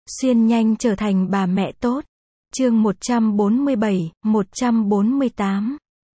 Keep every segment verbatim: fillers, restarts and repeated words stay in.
xuyên nhanh trở thành bà mẹ tốt. Chương một trăm bốn mươi bảy, một trăm bốn mươi tám.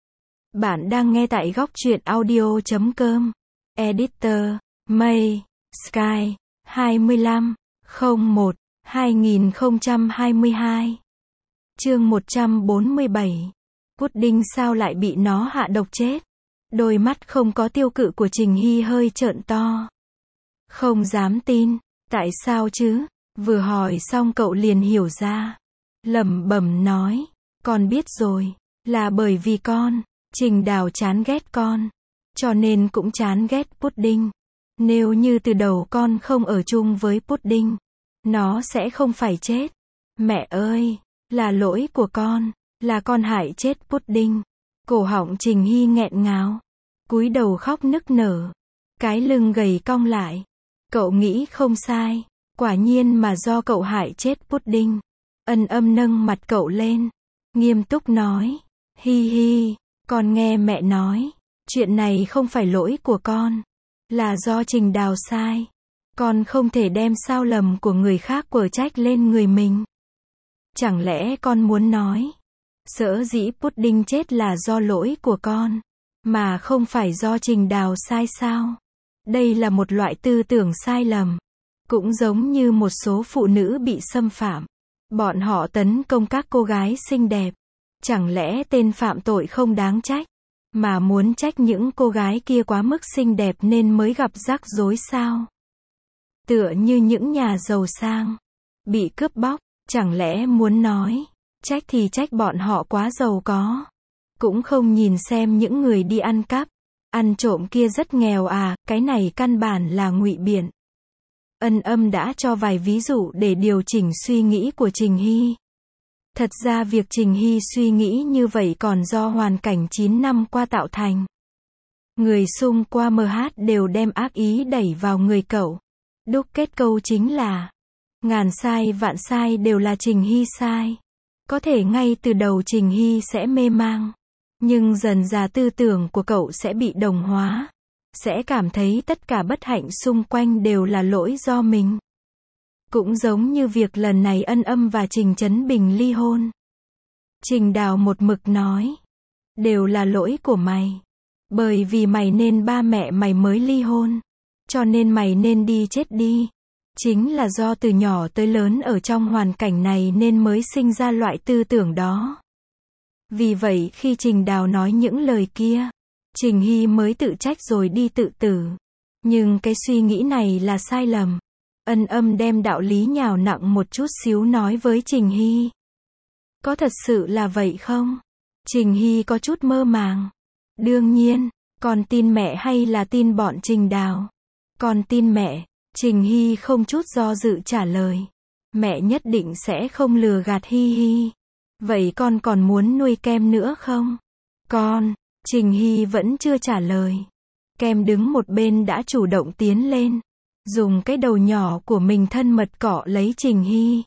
Bạn đang nghe tại góc truyện audio chấm com. Editor, May, Sky, hai mươi lăm, không một, hai nghìn không trăm hai mươi hai. Chương một trăm bốn mươi bảy. Pudding sao lại bị nó hạ độc chết? Đôi mắt không có tiêu cự của Trình Hy hơi trợn to. Không dám tin, tại sao chứ? Vừa hỏi xong cậu liền hiểu ra. Lẩm bẩm nói, con biết rồi, là bởi vì con, Trình Đào chán ghét con, cho nên cũng chán ghét Pudding. Nếu như từ đầu con không ở chung với Pudding, nó sẽ không phải chết. Mẹ ơi, là lỗi của con, là con hại chết Pudding. Cổ họng Trình Hy nghẹn ngào, cúi đầu khóc nức nở, cái lưng gầy cong lại. Cậu nghĩ không sai, quả nhiên mà do cậu hại chết Pudding. Ân Âm nâng mặt cậu lên, nghiêm túc nói, hi hi, con nghe mẹ nói, chuyện này không phải lỗi của con, là do Trình Đào sai. Con không thể đem sai lầm của người khác quở trách lên người mình. Chẳng lẽ con muốn nói, sở dĩ Pudding chết là do lỗi của con, mà không phải do Trình Đào sai sao? Đây là một loại tư tưởng sai lầm. Cũng giống như một số phụ nữ bị xâm phạm. Bọn họ tấn công các cô gái xinh đẹp. Chẳng lẽ tên phạm tội không đáng trách, mà muốn trách những cô gái kia quá mức xinh đẹp nên mới gặp rắc rối sao? Tựa như những nhà giàu sang, bị cướp bóc, chẳng lẽ muốn nói, trách thì trách bọn họ quá giàu có. Cũng không nhìn xem những người đi ăn cắp, ăn trộm kia rất nghèo à, cái này căn bản là ngụy biện. Ân Âm đã cho vài ví dụ để điều chỉnh suy nghĩ của Trình Hy. Thật ra việc Trình Hy suy nghĩ như vậy còn do hoàn cảnh chín năm qua tạo thành. Người xung qua em hát đều đem ác ý đẩy vào người cậu. Đúc kết câu chính là, ngàn sai vạn sai đều là Trình Hy sai. Có thể ngay từ đầu Trình Hy sẽ mê mang, nhưng dần dà tư tưởng của cậu sẽ bị đồng hóa. Sẽ cảm thấy tất cả bất hạnh xung quanh đều là lỗi do mình. Cũng giống như việc lần này Ân Âm và Trình Trấn Bình ly hôn. Trình Đào một mực nói, đều là lỗi của mày. Bởi vì mày nên ba mẹ mày mới ly hôn. Cho nên mày nên đi chết đi. Chính là do từ nhỏ tới lớn ở trong hoàn cảnh này nên mới sinh ra loại tư tưởng đó. Vì vậy khi Trình Đào nói những lời kia, Trình Hy mới tự trách rồi đi tự tử. Nhưng cái suy nghĩ này là sai lầm. Ân Âm đem đạo lý nhào nặng một chút xíu nói với Trình Hy. Có thật sự là vậy không? Trình Hy có chút mơ màng. Đương nhiên, con tin mẹ hay là tin bọn Trình Đào? Con tin mẹ. Trình Hy không chút do dự trả lời. Mẹ nhất định sẽ không lừa gạt Hy Hy. Vậy con còn muốn nuôi Kem nữa không? Con. Trình Hy vẫn chưa trả lời. Kem đứng một bên đã chủ động tiến lên, dùng cái đầu nhỏ của mình thân mật cọ lấy Trình Hy.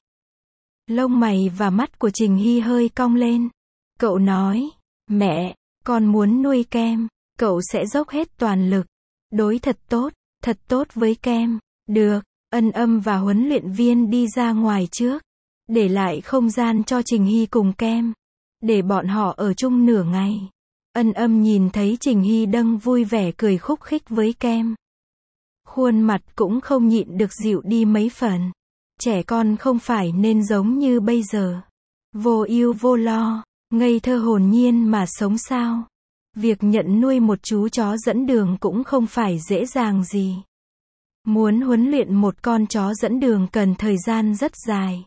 Lông mày và mắt của Trình Hy hơi cong lên. Cậu nói, mẹ, con muốn nuôi Kem, cậu sẽ dốc hết toàn lực, đối thật tốt, thật tốt với Kem. Được. Ân Âm và huấn luyện viên đi ra ngoài trước, để lại không gian cho Trình Hy cùng Kem, để bọn họ ở chung nửa ngày. Ân Âm nhìn thấy Trình Hy đang vui vẻ cười khúc khích với Kem, khuôn mặt cũng không nhịn được dịu đi mấy phần. Trẻ con không phải nên giống như bây giờ, vô ưu vô lo, ngây thơ hồn nhiên mà sống sao? Việc nhận nuôi một chú chó dẫn đường cũng không phải dễ dàng gì. Muốn huấn luyện một con chó dẫn đường cần thời gian rất dài.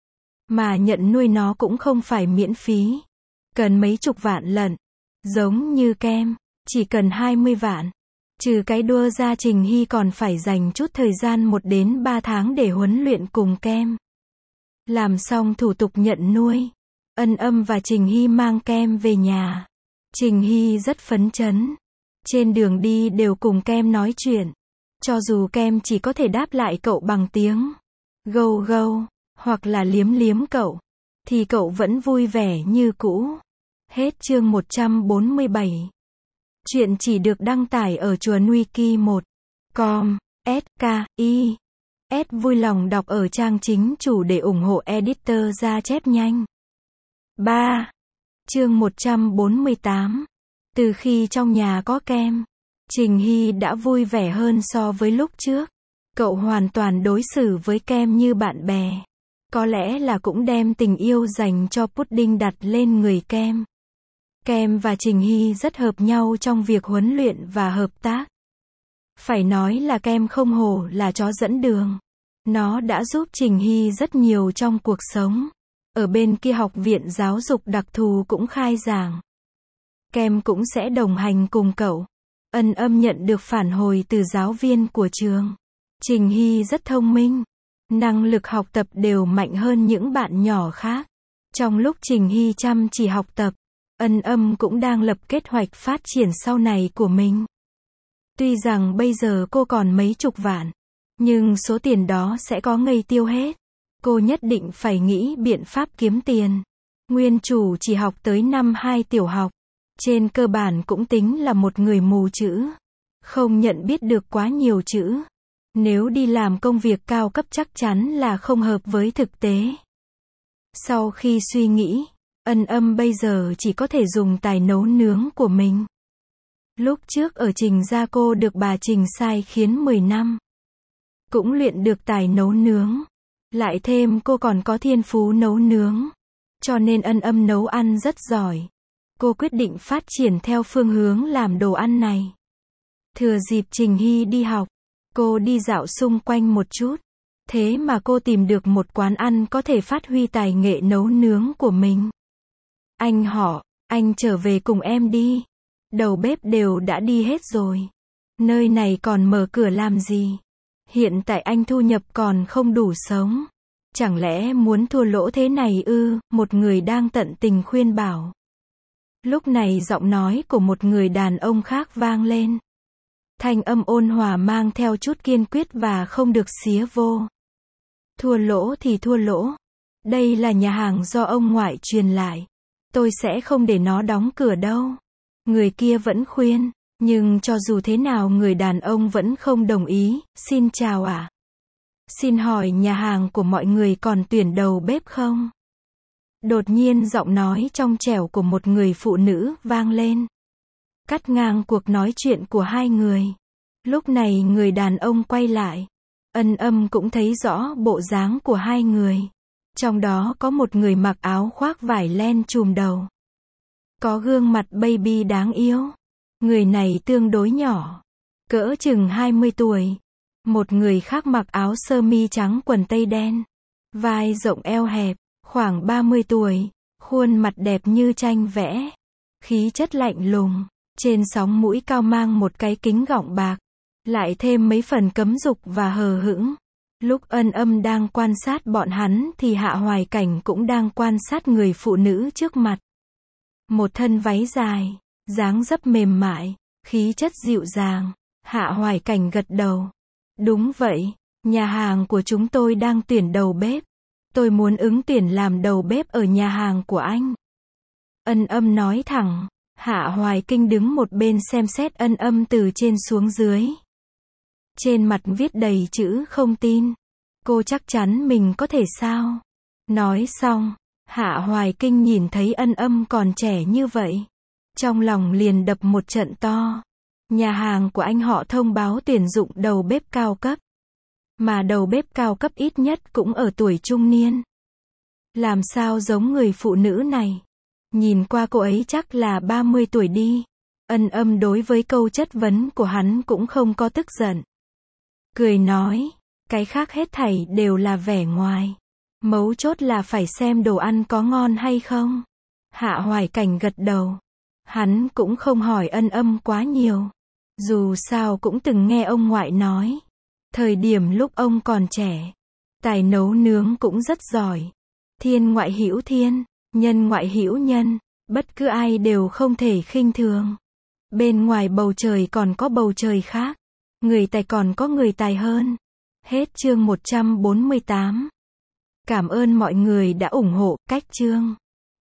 Mà nhận nuôi nó cũng không phải miễn phí, cần mấy chục vạn lận. Giống như Kem, chỉ cần hai mươi vạn. Trừ cái đua ra Trình Hy còn phải dành chút thời gian một đến ba tháng để huấn luyện cùng Kem. Làm xong thủ tục nhận nuôi, Ân Âm và Trình Hy mang Kem về nhà. Trình Hy rất phấn chấn. Trên đường đi đều cùng Kem nói chuyện. Cho dù Kem chỉ có thể đáp lại cậu bằng tiếng gâu gâu, hoặc là liếm liếm cậu, thì cậu vẫn vui vẻ như cũ. Hết chương một trăm bốn mươi bảy. Chuyện chỉ được đăng tải ở chuồn wiki một chấm com, S K I. S vui lòng đọc ở trang chính chủ để ủng hộ editor ra chép nhanh. ba. Chương một trăm bốn mươi tám. Từ khi trong nhà có kem, Trình Hy đã vui vẻ hơn so với lúc trước. Cậu hoàn toàn đối xử với kem như bạn bè. Có lẽ là cũng đem tình yêu dành cho pudding đặt lên người kem. Kem và Trình Hy rất hợp nhau trong việc huấn luyện và hợp tác. Phải nói là kem không hổ là chó dẫn đường. Nó đã giúp Trình Hy rất nhiều trong cuộc sống. Ở bên kia học viện giáo dục đặc thù cũng khai giảng. Kem cũng sẽ đồng hành cùng cậu. Ân Âm nhận được phản hồi từ giáo viên của trường. Trình Hy rất thông minh. Năng lực học tập đều mạnh hơn những bạn nhỏ khác. Trong lúc Trình Hy chăm chỉ học tập, Ân Âm cũng đang lập kế hoạch phát triển sau này của mình. Tuy rằng bây giờ cô còn mấy chục vạn, nhưng số tiền đó sẽ có ngây tiêu hết. Cô nhất định phải nghĩ biện pháp kiếm tiền. Nguyên chủ chỉ học tới năm hai tiểu học. Trên cơ bản cũng tính là một người mù chữ. Không nhận biết được quá nhiều chữ. Nếu đi làm công việc cao cấp chắc chắn là không hợp với thực tế. Sau khi suy nghĩ, Ân Âm bây giờ chỉ có thể dùng tài nấu nướng của mình. Lúc trước ở Trình gia cô được bà Trình sai khiến mười năm. Cũng luyện được tài nấu nướng. Lại thêm cô còn có thiên phú nấu nướng. Cho nên Ân Âm nấu ăn rất giỏi. Cô quyết định phát triển theo phương hướng làm đồ ăn này. Thừa dịp Trình Hy đi học, cô đi dạo xung quanh một chút. Thế mà cô tìm được một quán ăn có thể phát huy tài nghệ nấu nướng của mình. Anh họ, anh trở về cùng em đi. Đầu bếp đều đã đi hết rồi. Nơi này còn mở cửa làm gì? Hiện tại anh thu nhập còn không đủ sống. Chẳng lẽ muốn thua lỗ thế này ư? Một người đang tận tình khuyên bảo. Lúc này giọng nói của một người đàn ông khác vang lên. Thanh âm ôn hòa mang theo chút kiên quyết và không được xía vô. Thua lỗ thì thua lỗ. Đây là nhà hàng do ông ngoại truyền lại. Tôi sẽ không để nó đóng cửa đâu. Người kia vẫn khuyên. Nhưng cho dù thế nào người đàn ông vẫn không đồng ý. Xin chào ạ. À? Xin hỏi nhà hàng của mọi người còn tuyển đầu bếp không? Đột nhiên giọng nói trong trẻo của một người phụ nữ vang lên. Cắt ngang cuộc nói chuyện của hai người. Lúc này người đàn ông quay lại. Ân Âm cũng thấy rõ bộ dáng của hai người. Trong đó có một người mặc áo khoác vải len trùm đầu. Có gương mặt baby đáng yêu. Người này tương đối nhỏ. Cỡ chừng hai mươi tuổi. Một người khác mặc áo sơ mi trắng quần tây đen. Vai rộng eo hẹp. Khoảng ba mươi tuổi. Khuôn mặt đẹp như tranh vẽ. Khí chất lạnh lùng. Trên sóng mũi cao mang một cái kính gọng bạc. Lại thêm mấy phần cấm dục và hờ hững. Lúc Ân Âm đang quan sát bọn hắn thì Hạ Hoài Cảnh cũng đang quan sát người phụ nữ trước mặt. Một thân váy dài, dáng dấp mềm mại, khí chất dịu dàng. Hạ Hoài Cảnh gật đầu. Đúng vậy, nhà hàng của chúng tôi đang tuyển đầu bếp. Tôi muốn ứng tuyển làm đầu bếp ở nhà hàng của anh. Ân Âm nói thẳng. Hạ Hoài Kinh đứng một bên xem xét Ân Âm từ trên xuống dưới. Trên mặt viết đầy chữ không tin. Cô chắc chắn mình có thể sao? Nói xong, Hạ Hoài Kinh nhìn thấy Ân Âm còn trẻ như vậy. Trong lòng liền đập một trận to. Nhà hàng của anh họ thông báo tuyển dụng đầu bếp cao cấp. Mà đầu bếp cao cấp ít nhất cũng ở tuổi trung niên. Làm sao giống người phụ nữ này? Nhìn qua cô ấy chắc là ba mươi tuổi đi. Ân Âm đối với câu chất vấn của hắn cũng không có tức giận. Cười nói, cái khác hết thảy đều là vẻ ngoài. Mấu chốt là phải xem đồ ăn có ngon hay không. Hạ Hoài Cảnh gật đầu. Hắn cũng không hỏi Ân Âm quá nhiều. Dù sao cũng từng nghe ông ngoại nói. Thời điểm lúc ông còn trẻ, tài nấu nướng cũng rất giỏi. Thiên ngoại hữu thiên, nhân ngoại hữu nhân, bất cứ ai đều không thể khinh thường. Bên ngoài bầu trời còn có bầu trời khác. Người tài còn có người tài hơn. Hết chương một trăm bốn mươi tám. Cảm ơn mọi người đã ủng hộ cách chương.